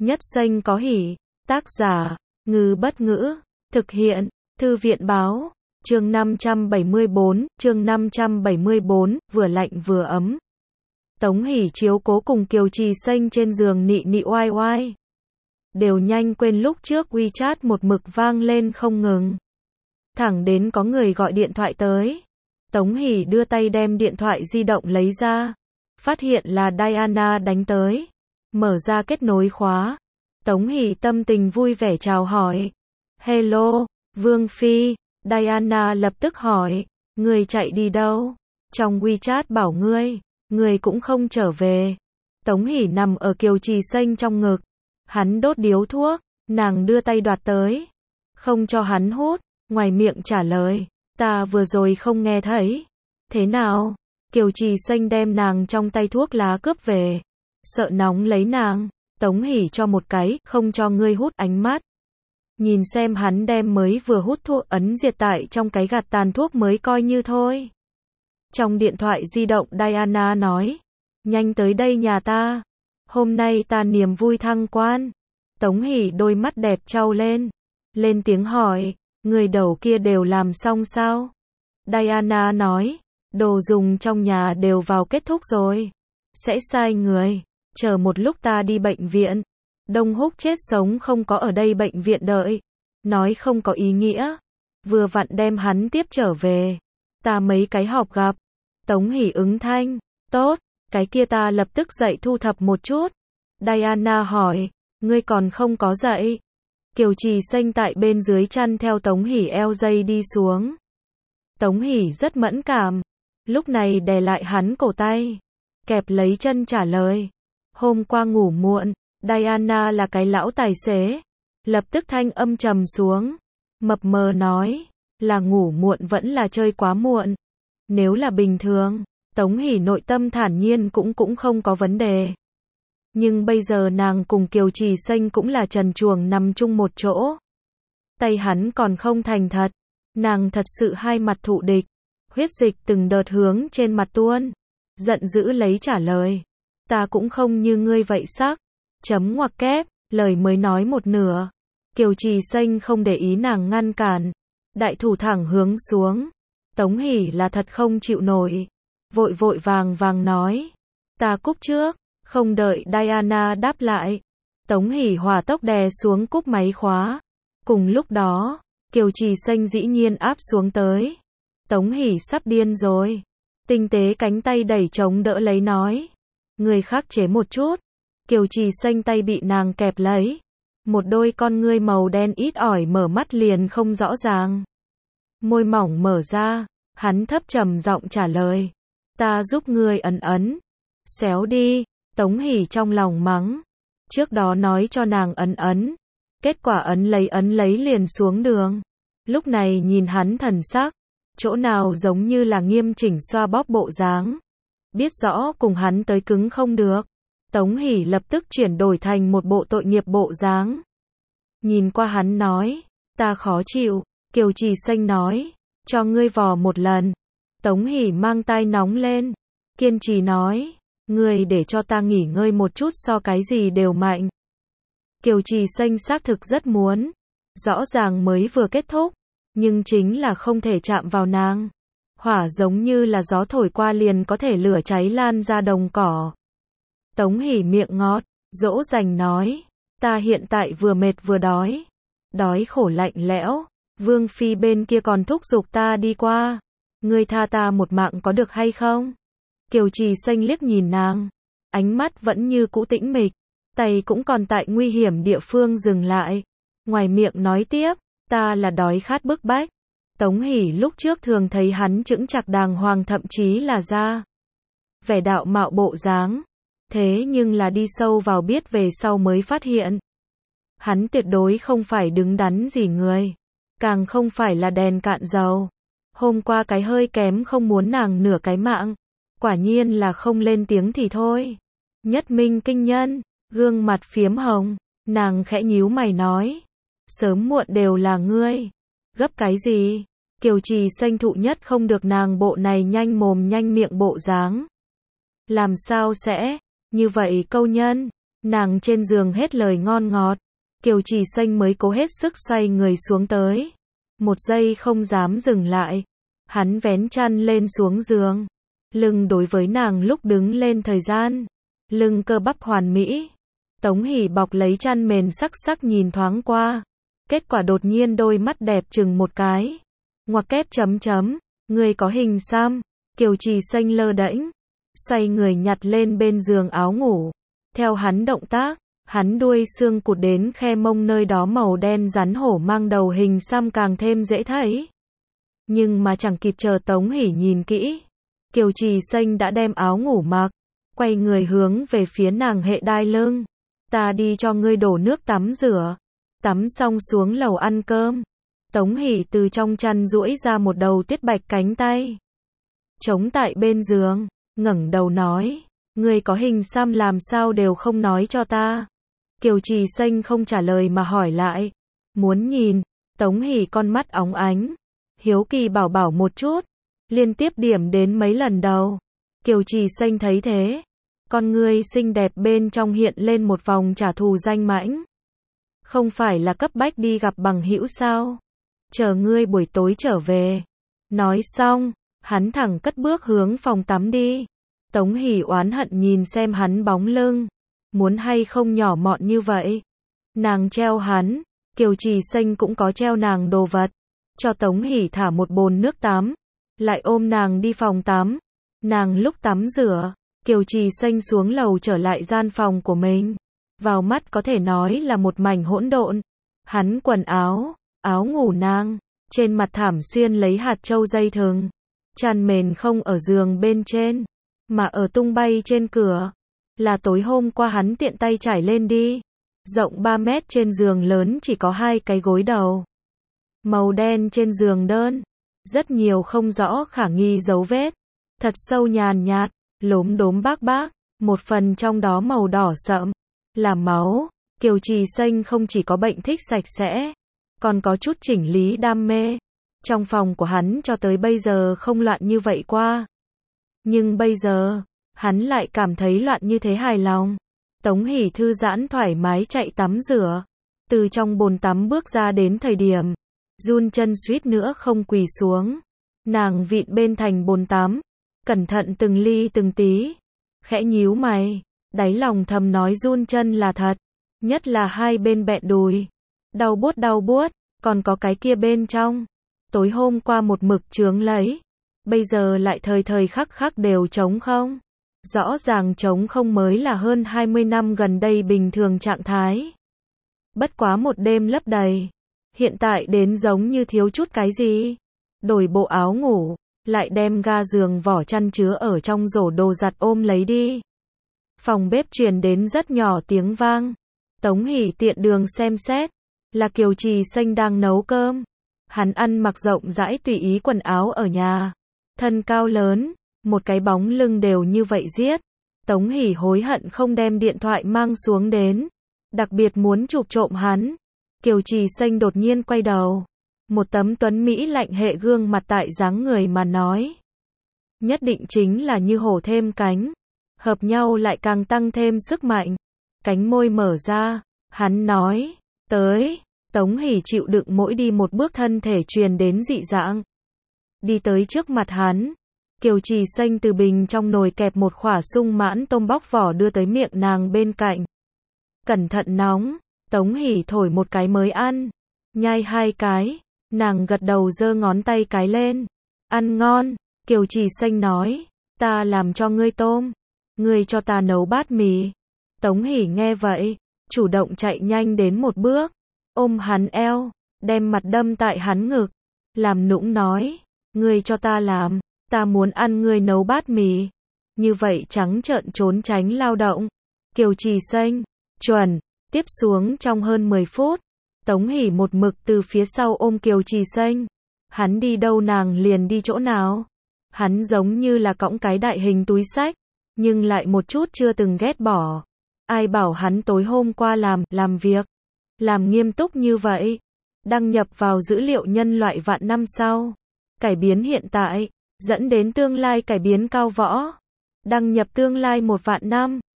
Nhất xanh có hỉ. Tác giả, Ngư Bất Ngữ. Thực hiện, Thư viện Báo. Chương 574, vừa lạnh vừa ấm. Tống Hỷ chiếu cố cùng Kiều Trì Xanh trên giường nị nị oai oai. Đều nhanh quên lúc trước WeChat một mực vang lên không ngừng. Thẳng đến có người gọi điện thoại tới. Tống Hỷ đưa tay đem điện thoại di động lấy ra. Phát hiện là Diana đánh tới. Mở ra kết nối khóa. Tống Hỷ tâm tình vui vẻ chào hỏi. Hello, Vương Phi. Diana lập tức hỏi. Người chạy đi đâu? Trong WeChat bảo ngươi cũng không trở về. Tống Hỷ nằm ở Kiều Trì Xanh trong ngực. Hắn đốt điếu thuốc, nàng đưa tay đoạt tới. Không cho hắn hút, ngoài miệng trả lời. Ta vừa rồi không nghe thấy. Thế nào? Kiều Trì Xanh đem nàng trong tay thuốc lá cướp về. Sợ nóng lấy nàng. Tống Hỷ cho một cái, không cho ngươi hút ánh mắt. Nhìn xem hắn đem mới vừa hút thuốc ấn diệt tại trong cái gạt tàn thuốc mới coi như thôi. Trong điện thoại di động Diana nói. Nhanh tới đây nhà ta. Hôm nay ta niềm vui thăng quan. Tống Hỷ đôi mắt đẹp trao lên. Lên tiếng hỏi. Người đầu kia đều làm xong sao? Diana nói. Đồ dùng trong nhà đều vào kết thúc rồi. Sẽ sai người. Chờ một lúc ta đi bệnh viện. Đông Húc chết sống không có ở đây bệnh viện đợi. Nói không có ý nghĩa. Vừa vặn đem hắn tiếp trở về. Ta mấy cái họp gặp. Tống Hỷ ứng thanh. Tốt, cái kia ta lập tức dậy thu thập một chút. Diana hỏi. Ngươi còn không có dậy. Kiều Trì Xanh tại bên dưới chăn theo Tống Hỷ eo dây đi xuống. Tống Hỷ rất mẫn cảm. Lúc này đè lại hắn cổ tay. Kẹp lấy chân trả lời. Hôm qua ngủ muộn. Diana là cái lão tài xế. Lập tức thanh âm trầm xuống. Mập mờ nói. Là ngủ muộn vẫn là chơi quá muộn. Nếu là bình thường, Tống Hỷ nội tâm thản nhiên cũng không có vấn đề. Nhưng bây giờ nàng cùng Kiều Trì Xanh cũng là trần truồng nằm chung một chỗ. Tay hắn còn không thành thật. Nàng thật sự hai mặt thụ địch. Huyết dịch từng đợt hướng trên mặt tuôn. Giận dữ lấy trả lời. Ta cũng không như ngươi vậy sắc. Chấm ngoặc kép, lời mới nói một nửa. Kiều Trì Xanh không để ý nàng ngăn cản. Đại thủ thẳng hướng xuống. Tống Hỷ là thật không chịu nổi. Vội vội vàng nói. Ta cúp trước. Không đợi Diana đáp lại. Tống Hỷ hỏa tốc đè xuống cúp máy khóa. Cùng lúc đó, Kiều Trì Xanh dĩ nhiên áp xuống tới. Tống Hỷ sắp điên rồi. Tinh tế cánh tay đẩy chống đỡ lấy nói. Người khắc chế một chút. Kiều Trì Xanh tay bị nàng kẹp lấy. Một đôi con ngươi màu đen ít ỏi mở mắt liền không rõ ràng. Môi mỏng mở ra. Hắn thấp trầm giọng trả lời. Ta giúp ngươi ấn ấn. Xéo đi. Tống Hỷ trong lòng mắng. Trước đó nói cho nàng ấn ấn. Kết quả ấn lấy liền xuống đường. Lúc này nhìn hắn thần sắc. Chỗ nào giống như là nghiêm chỉnh xoa bóp bộ dáng. Biết rõ cùng hắn tới cứng không được. Tống Hỷ lập tức chuyển đổi thành một bộ tội nghiệp bộ dáng. Nhìn qua hắn nói. Ta khó chịu. Kiều Trì Xanh nói. Cho ngươi vò một lần. Tống Hỷ mang tai nóng lên. Kiên trì nói. Ngươi để cho ta nghỉ ngơi một chút so cái gì đều mạnh. Kiều Trì Xanh xác thực rất muốn. Rõ ràng mới vừa kết thúc. Nhưng chính là không thể chạm vào nàng. Hỏa giống như là gió thổi qua liền có thể lửa cháy lan ra đồng cỏ. Tống Hỷ miệng ngọt, dỗ dành nói. Ta hiện tại vừa mệt vừa đói. Đói khổ lạnh lẽo. Vương Phi bên kia còn thúc giục ta đi qua. Ngươi tha ta một mạng có được hay không? Kiều Trì Xanh liếc nhìn nàng. Ánh mắt vẫn như cũ tĩnh mịch. Tay cũng còn tại nguy hiểm địa phương dừng lại. Ngoài miệng nói tiếp. Ta là đói khát bức bách. Tống Hỷ lúc trước thường thấy hắn chững chạc đàng hoàng thậm chí là ra vẻ đạo mạo bộ dáng. Thế nhưng là đi sâu vào biết về sau mới phát hiện. Hắn tuyệt đối không phải đứng đắn gì người. Càng không phải là đèn cạn dầu. Hôm qua cái hơi kém không muốn nàng nửa cái mạng. Quả nhiên là không lên tiếng thì thôi. Nhất minh kinh nhân. Gương mặt phiếm hồng. Nàng khẽ nhíu mày nói. Sớm muộn đều là ngươi. Gấp cái gì? Kiều Trì Xanh thụ nhất không được nàng bộ này nhanh mồm nhanh miệng bộ dáng. Làm sao sẽ như vậy câu nhân? Nàng trên giường hết lời ngon ngọt, Kiều Trì Xanh mới cố hết sức xoay người xuống tới. Một giây không dám dừng lại. Hắn vén chăn lên xuống giường. Lưng đối với nàng lúc đứng lên thời gian. Lưng cơ bắp hoàn mỹ. Tống Hỷ bọc lấy chăn mền sắc sắc nhìn thoáng qua. Kết quả đột nhiên đôi mắt đẹp chừng một cái. Ngoặc kép chấm chấm. Người có hình xăm. Kiều Trì Xanh lơ đễnh. Xoay người nhặt lên bên giường áo ngủ. Theo hắn động tác, hắn đuôi xương cụt đến khe mông nơi đó màu đen rắn hổ mang đầu hình xăm càng thêm dễ thấy. Nhưng mà chẳng kịp chờ Tống Hỷ nhìn kỹ. Kiều Trì Xanh đã đem áo ngủ mặc. Quay người hướng về phía nàng hệ đai lưng. Ta đi cho ngươi đổ nước tắm rửa. Tắm xong xuống lầu ăn cơm. Tống Hỷ từ trong chăn duỗi ra một đầu tuyết bạch cánh tay. Chống tại bên giường, ngẩng đầu nói. Ngươi có hình xăm làm sao đều không nói cho ta. Kiều Trì Xanh không trả lời mà hỏi lại. Muốn nhìn. Tống Hỷ con mắt óng ánh. Hiếu kỳ bảo bảo một chút. Liên tiếp điểm đến mấy lần đầu. Kiều Trì Xanh thấy thế. Con ngươi xinh đẹp bên trong hiện lên một vòng trả thù danh mãnh. Không phải là cấp bách đi gặp bằng hữu sao? Chờ ngươi buổi tối trở về. Nói xong, hắn thẳng cất bước hướng phòng tắm đi. Tống Hỷ oán hận nhìn xem hắn bóng lưng. Muốn hay không nhỏ mọn như vậy. Nàng treo hắn. Kiều Trì Xanh cũng có treo nàng đồ vật. Cho Tống Hỷ thả một bồn nước tắm. Lại ôm nàng đi phòng tắm. Nàng lúc tắm rửa. Kiều Trì Xanh xuống lầu trở lại gian phòng của mình. Vào mắt có thể nói là một mảnh hỗn độn. Hắn quần áo, áo ngủ nàng. Trên mặt thảm xuyên lấy hạt châu dây thừng. Chăn mền không ở giường bên trên. Mà ở tung bay trên cửa. Là tối hôm qua hắn tiện tay trải lên đi. Rộng 3 mét trên giường lớn chỉ có 2 cái gối đầu. Màu đen trên giường đơn. Rất nhiều không rõ khả nghi dấu vết. Thật sâu nhàn nhạt, lốm đốm bác bác. Một phần trong đó màu đỏ sậm. Là máu. Kiều Trì Xanh không chỉ có bệnh thích sạch sẽ. Còn có chút chỉnh lý đam mê. Trong phòng của hắn cho tới bây giờ không loạn như vậy qua. Nhưng bây giờ, hắn lại cảm thấy loạn như thế hài lòng. Tống Hỷ thư giãn thoải mái chạy tắm rửa. Từ trong bồn tắm bước ra đến thời điểm. Run chân suýt nữa không quỳ xuống. Nàng vịn bên thành bồn tắm. Cẩn thận từng ly từng tí. Khẽ nhíu mày. Đáy lòng thầm nói run chân là thật. Nhất là hai bên bẹn đùi. Đau buốt. Còn có cái kia bên trong. Tối hôm qua một mực chướng lấy. Bây giờ lại thời thời khắc khắc đều trống không. Rõ ràng trống không mới là hơn 20 năm gần đây bình thường trạng thái. Bất quá một đêm lấp đầy. Hiện tại đến giống như thiếu chút cái gì. Đổi bộ áo ngủ. Lại đem ga giường vỏ chăn chứa ở trong rổ đồ giặt ôm lấy đi. Phòng bếp truyền đến rất nhỏ tiếng vang. Tống Hỷ tiện đường xem xét. Là Kiều Trì Xanh đang nấu cơm. Hắn ăn mặc rộng rãi tùy ý quần áo ở nhà. Thân cao lớn. Một cái bóng lưng đều như vậy giết. Tống Hỷ hối hận không đem điện thoại mang xuống đến. Đặc biệt muốn chụp trộm hắn. Kiều Trì Xanh đột nhiên quay đầu. Một tấm tuấn Mỹ lạnh hệ gương mặt tại dáng người mà nói. Nhất định chính là như hổ thêm cánh. Hợp nhau lại càng tăng thêm sức mạnh. Cánh môi mở ra. Hắn nói. Tới. Tống Hỷ chịu đựng mỗi đi một bước thân thể truyền đến dị dạng. Đi tới trước mặt hắn. Kiều Trì Xanh từ bình trong nồi kẹp một khỏa sung mãn tôm bóc vỏ đưa tới miệng nàng bên cạnh. Cẩn thận nóng. Tống Hỷ thổi một cái mới ăn. Nhai 2 cái. Nàng gật đầu giơ ngón tay cái lên. Ăn ngon. Kiều Trì Xanh nói. Ta làm cho ngươi tôm. Ngươi cho ta nấu bát mì. Tống Hỷ nghe vậy. Chủ động chạy nhanh đến một bước. Ôm hắn eo. Đem mặt đâm tại hắn ngực. Làm nũng nói. Ngươi cho ta làm. Ta muốn ăn ngươi nấu bát mì. Như vậy trắng trợn trốn tránh lao động. Kiều Trì Xanh. Chuẩn. Tiếp xuống trong hơn 10 phút. Tống Hỷ một mực từ phía sau ôm Kiều Trì Xanh. Hắn đi đâu nàng liền đi chỗ nào. Hắn giống như là cõng cái đại hình túi xách. Nhưng lại một chút chưa từng ghét bỏ. Ai bảo hắn tối hôm qua làm việc. Làm nghiêm túc như vậy. Đăng nhập vào dữ liệu nhân loại vạn năm sau. Cải biến hiện tại. Dẫn đến tương lai cải biến cao võ. Đăng nhập tương lai 1 vạn năm.